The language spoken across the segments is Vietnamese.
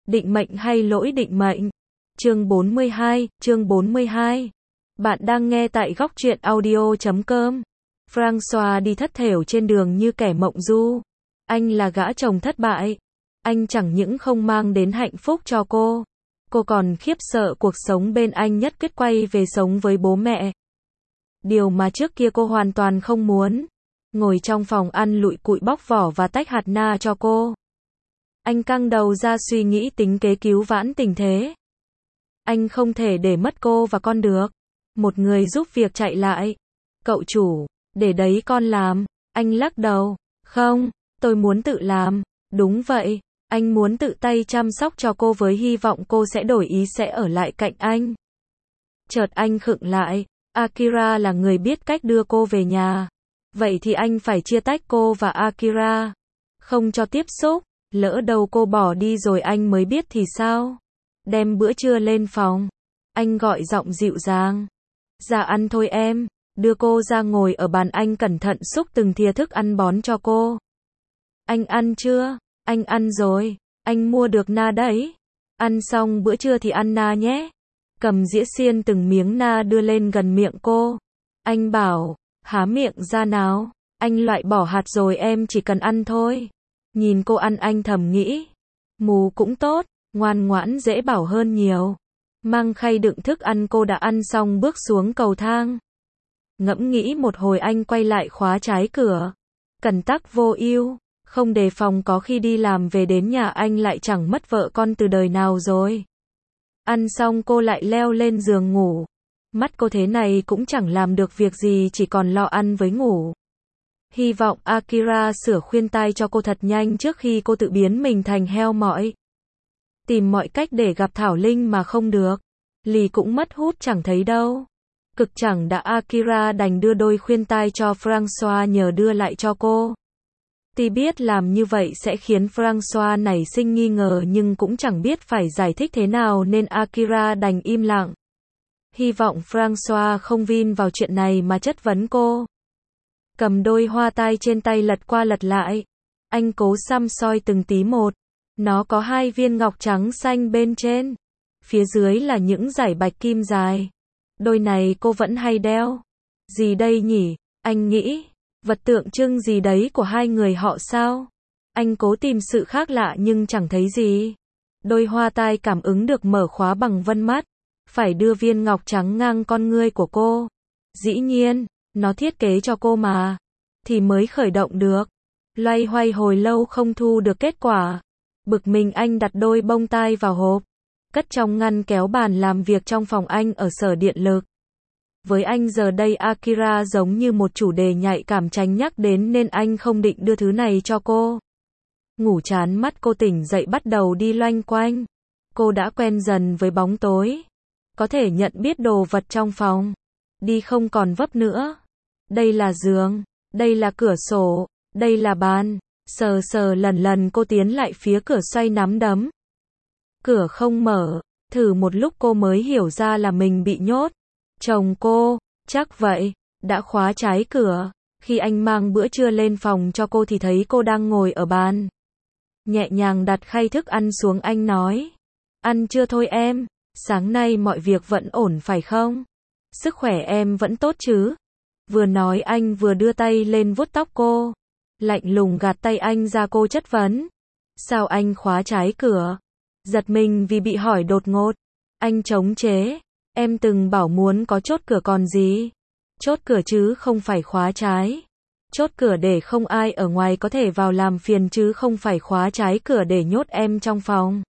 Định mệnh hay lỗi định mệnh? Chương 42. Bạn đang nghe tại góc truyện audio.com. François đi thất thểu trên đường như kẻ mộng du. Anh là gã chồng thất bại. Anh chẳng những không mang đến hạnh phúc cho cô còn khiếp sợ cuộc sống bên anh nhất quyết quay về sống với bố mẹ. Điều mà trước kia cô hoàn toàn không muốn. Ngồi trong phòng ăn lụi cụi bóc vỏ và tách hạt na cho cô. Anh căng đầu ra suy nghĩ tính kế cứu vãn tình thế. Anh không thể để mất cô và con được. Một người giúp việc chạy lại. Cậu chủ, để đấy con làm. Anh lắc đầu. Không, tôi muốn tự làm. Đúng vậy, anh muốn tự tay chăm sóc cho cô với hy vọng cô sẽ đổi ý sẽ ở lại cạnh anh. Chợt anh khựng lại. Akira là người biết cách đưa cô về nhà. Vậy thì anh phải chia tách cô và Akira. Không cho tiếp xúc. Lỡ đâu cô bỏ đi rồi anh mới biết thì sao? Đem bữa trưa lên phòng. Anh gọi giọng dịu dàng. Ra ăn thôi em. Đưa cô ra ngồi ở bàn, anh cẩn thận xúc từng thìa thức ăn bón cho cô. Anh ăn chưa? Anh ăn rồi. Anh mua được na đấy. Ăn xong bữa trưa thì ăn na nhé. Cầm dĩa xiên từng miếng na đưa lên gần miệng cô. Anh bảo, há miệng ra nào. Anh loại bỏ hạt rồi, em chỉ cần ăn thôi. Nhìn cô ăn anh thầm nghĩ. Mù cũng tốt, ngoan ngoãn dễ bảo hơn nhiều. Mang khay đựng thức ăn cô đã ăn xong bước xuống cầu thang. Ngẫm nghĩ một hồi anh quay lại khóa trái cửa. Cẩn tắc vô ưu, không đề phòng có khi đi làm về đến nhà anh lại chẳng mất vợ con từ đời nào rồi. Ăn xong cô lại leo lên giường ngủ. Mắt cô thế này cũng chẳng làm được việc gì, chỉ còn lo ăn với ngủ. Hy vọng Akira sửa khuyên tai cho cô thật nhanh trước khi cô tự biến mình thành heo mỏi. Tìm mọi cách để gặp Thảo Linh mà không được. Lì cũng mất hút chẳng thấy đâu. Cực chẳng đã, Akira đành đưa đôi khuyên tai cho François nhờ đưa lại cho cô. Tuy biết làm như vậy sẽ khiến François nảy sinh nghi ngờ nhưng cũng chẳng biết phải giải thích thế nào nên Akira đành im lặng. Hy vọng François không vin vào chuyện này mà chất vấn cô. Cầm đôi hoa tai trên tay lật qua lật lại. Anh cố săm soi từng tí một. Nó có 2 viên ngọc trắng xanh bên trên. Phía dưới là những dải bạch kim dài. Đôi này cô vẫn hay đeo. Gì đây nhỉ? Anh nghĩ. Vật tượng trưng gì đấy của hai người họ sao? Anh cố tìm sự khác lạ nhưng chẳng thấy gì. Đôi hoa tai cảm ứng được mở khóa bằng vân mắt. Phải đưa viên ngọc trắng ngang con ngươi của cô. Dĩ nhiên, nó thiết kế cho cô mà. Thì mới khởi động được. Loay hoay hồi lâu không thu được kết quả. Bực mình anh đặt đôi bông tai vào hộp. Cất trong ngăn kéo bàn làm việc trong phòng anh ở sở điện lực. Với anh giờ đây Akira giống như một chủ đề nhạy cảm tránh nhắc đến nên anh không định đưa thứ này cho cô. Ngủ chán mắt cô tỉnh dậy bắt đầu đi loanh quanh. Cô đã quen dần với bóng tối. Có thể nhận biết đồ vật trong phòng. Đi không còn vấp nữa. Đây là giường. Đây là cửa sổ. Đây là bàn. Sờ sờ lần lần cô tiến lại phía cửa xoay nắm đấm. Cửa không mở. Thử một lúc cô mới hiểu ra là mình bị nhốt. Chồng cô, chắc vậy, đã khóa trái cửa. Khi anh mang bữa trưa lên phòng cho cô thì thấy cô đang ngồi ở bàn. Nhẹ nhàng đặt khay thức ăn xuống, anh nói. Ăn chưa thôi em? Sáng nay mọi việc vẫn ổn phải không? Sức khỏe em vẫn tốt chứ? Vừa nói anh vừa đưa tay lên vuốt tóc cô. Lạnh lùng gạt tay anh ra, cô chất vấn. Sao anh khóa trái cửa? Giật mình vì bị hỏi đột ngột. Anh chống chế. Em từng bảo muốn có chốt cửa còn gì. Chốt cửa chứ không phải khóa trái. Chốt cửa để không ai ở ngoài có thể vào làm phiền chứ không phải khóa trái cửa để nhốt em trong phòng.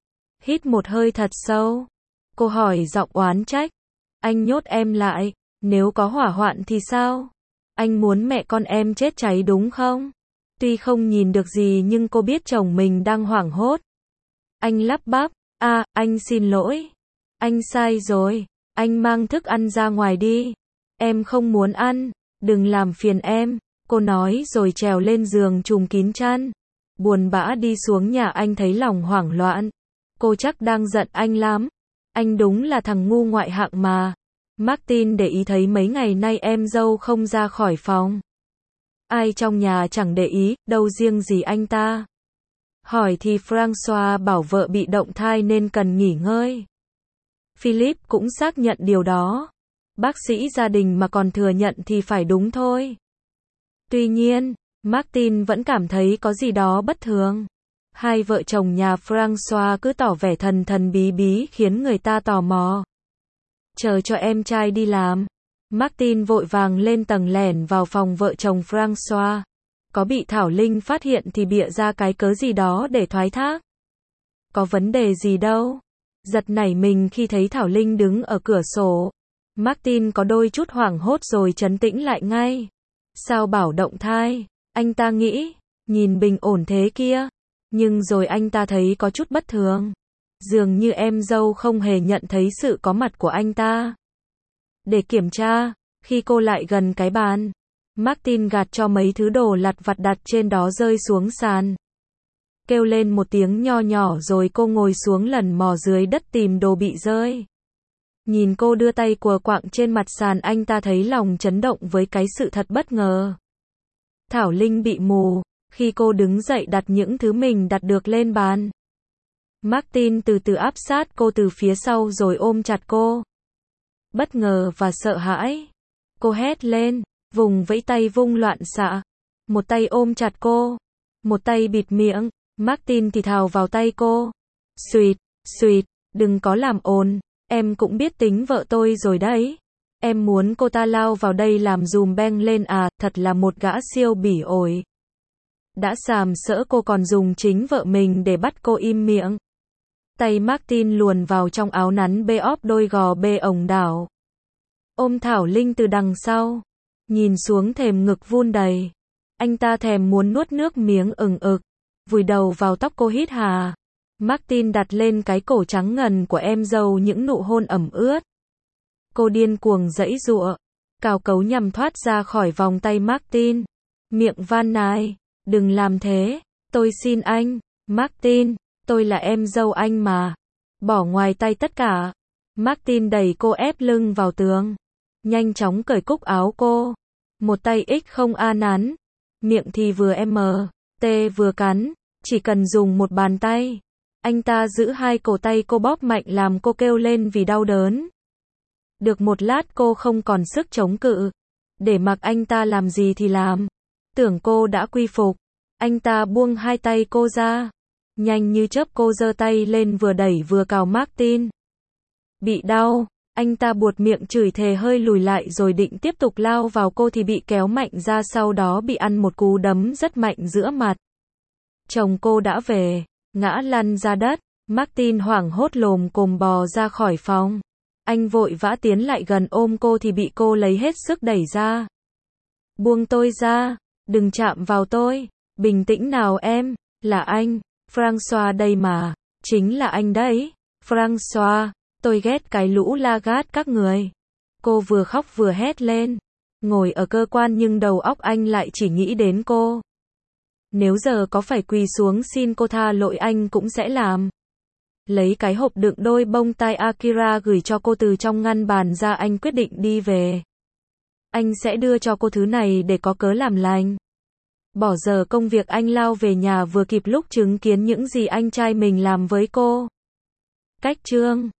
Hít một hơi thật sâu. Cô hỏi giọng oán trách. Anh nhốt em lại, nếu có hỏa hoạn thì sao? Anh muốn mẹ con em chết cháy đúng không? Tuy không nhìn được gì nhưng cô biết chồng mình đang hoảng hốt. Anh lắp bắp. Anh xin lỗi. Anh sai rồi. Anh mang thức ăn ra ngoài đi. Em không muốn ăn. Đừng làm phiền em. Cô nói rồi trèo lên giường trùm kín chăn. Buồn bã đi xuống nhà, anh thấy lòng hoảng loạn. Cô chắc đang giận anh lắm. Anh đúng là thằng ngu ngoại hạng mà. Martin để ý thấy mấy ngày nay em dâu không ra khỏi phòng. Ai trong nhà chẳng để ý, đâu riêng gì anh ta. Hỏi thì Francois bảo vợ bị động thai nên cần nghỉ ngơi. Philip cũng xác nhận điều đó. Bác sĩ gia đình mà còn thừa nhận thì phải đúng thôi. Tuy nhiên, Martin vẫn cảm thấy có gì đó bất thường. Hai vợ chồng nhà Francois cứ tỏ vẻ thần thần bí bí khiến người ta tò mò. Chờ cho em trai đi làm. Martin vội vàng lên tầng lẻn vào phòng vợ chồng Francois. Có bị Thảo Linh phát hiện thì bịa ra cái cớ gì đó để thoái thác. Có vấn đề gì đâu. Giật nảy mình khi thấy Thảo Linh đứng ở cửa sổ. Martin có đôi chút hoảng hốt rồi trấn tĩnh lại ngay. Sao bảo động thai? Anh ta nghĩ, nhìn bình ổn thế kia. Nhưng rồi anh ta thấy có chút bất thường. Dường như em dâu không hề nhận thấy sự có mặt của anh ta. Để kiểm tra, khi cô lại gần cái bàn, Martin gạt cho mấy thứ đồ lặt vặt đặt trên đó rơi xuống sàn. Kêu lên một tiếng nho nhỏ rồi cô ngồi xuống lần mò dưới đất tìm đồ bị rơi. Nhìn cô đưa tay quờ quạng trên mặt sàn, anh ta thấy lòng chấn động với cái sự thật bất ngờ. Thảo Linh bị mù, khi cô đứng dậy đặt những thứ mình đặt được lên bàn. Martin từ từ áp sát cô từ phía sau rồi ôm chặt cô. Bất ngờ và sợ hãi, cô hét lên, vùng vẫy tay vung loạn xạ. Một tay ôm chặt cô, một tay bịt miệng. Martin thì thào vào tay cô. Xuyệt, xuyệt, đừng có làm ồn, em cũng biết tính vợ tôi rồi đấy. Em muốn cô ta lao vào đây làm dùm beng lên à, thật là một gã siêu bỉ ổi. Đã sàm sỡ cô còn dùng chính vợ mình để bắt cô im miệng. Tay Martin luồn vào trong áo nắn bê óp đôi gò bê ổng đảo. Ôm Thảo Linh từ đằng sau. Nhìn xuống thềm ngực vun đầy. Anh ta thèm muốn nuốt nước miếng ừng ực. Vùi đầu vào tóc cô hít hà. Martin đặt lên cái cổ trắng ngần của em dâu những nụ hôn ẩm ướt. Cô điên cuồng giãy giụa, cào cấu nhằm thoát ra khỏi vòng tay Martin. Miệng van nài, đừng làm thế, tôi xin anh, Martin, tôi là em dâu anh mà. Bỏ ngoài tay tất cả. Martin đẩy cô ép lưng vào tường. Nhanh chóng cởi cúc áo cô. Một tay không nắn. Miệng thì vừa t vừa cắn. Chỉ cần dùng một bàn tay. Anh ta giữ hai cổ tay cô bóp mạnh làm cô kêu lên vì đau đớn. Được một lát cô không còn sức chống cự. Để mặc anh ta làm gì thì làm. Tưởng cô đã quy phục. Anh ta buông hai tay cô ra. Nhanh như chớp cô giơ tay lên vừa đẩy vừa cào Martin. Bị đau, anh ta buột miệng chửi thề hơi lùi lại rồi định tiếp tục lao vào cô thì bị kéo mạnh ra, sau đó bị ăn một cú đấm rất mạnh giữa mặt. Chồng cô đã về, ngã lăn ra đất. Martin hoảng hốt lồm cồm bò ra khỏi phòng. Anh vội vã tiến lại gần ôm cô thì bị cô lấy hết sức đẩy ra. Buông tôi ra, đừng chạm vào tôi. Bình tĩnh nào em, là anh, Francois đây mà, chính là anh đấy. Francois, tôi ghét cái lũ la gát các người. Cô vừa khóc vừa hét lên. Ngồi ở cơ quan nhưng đầu óc anh lại chỉ nghĩ đến cô. Nếu giờ có phải quỳ xuống xin cô tha lỗi anh cũng sẽ làm. Lấy cái hộp đựng đôi bông tai Akira gửi cho cô từ trong ngăn bàn ra, anh quyết định đi về. Anh sẽ đưa cho cô thứ này để có cớ làm lành. Bỏ giờ công việc anh lao về nhà vừa kịp lúc chứng kiến những gì anh trai mình làm với cô. Cách chương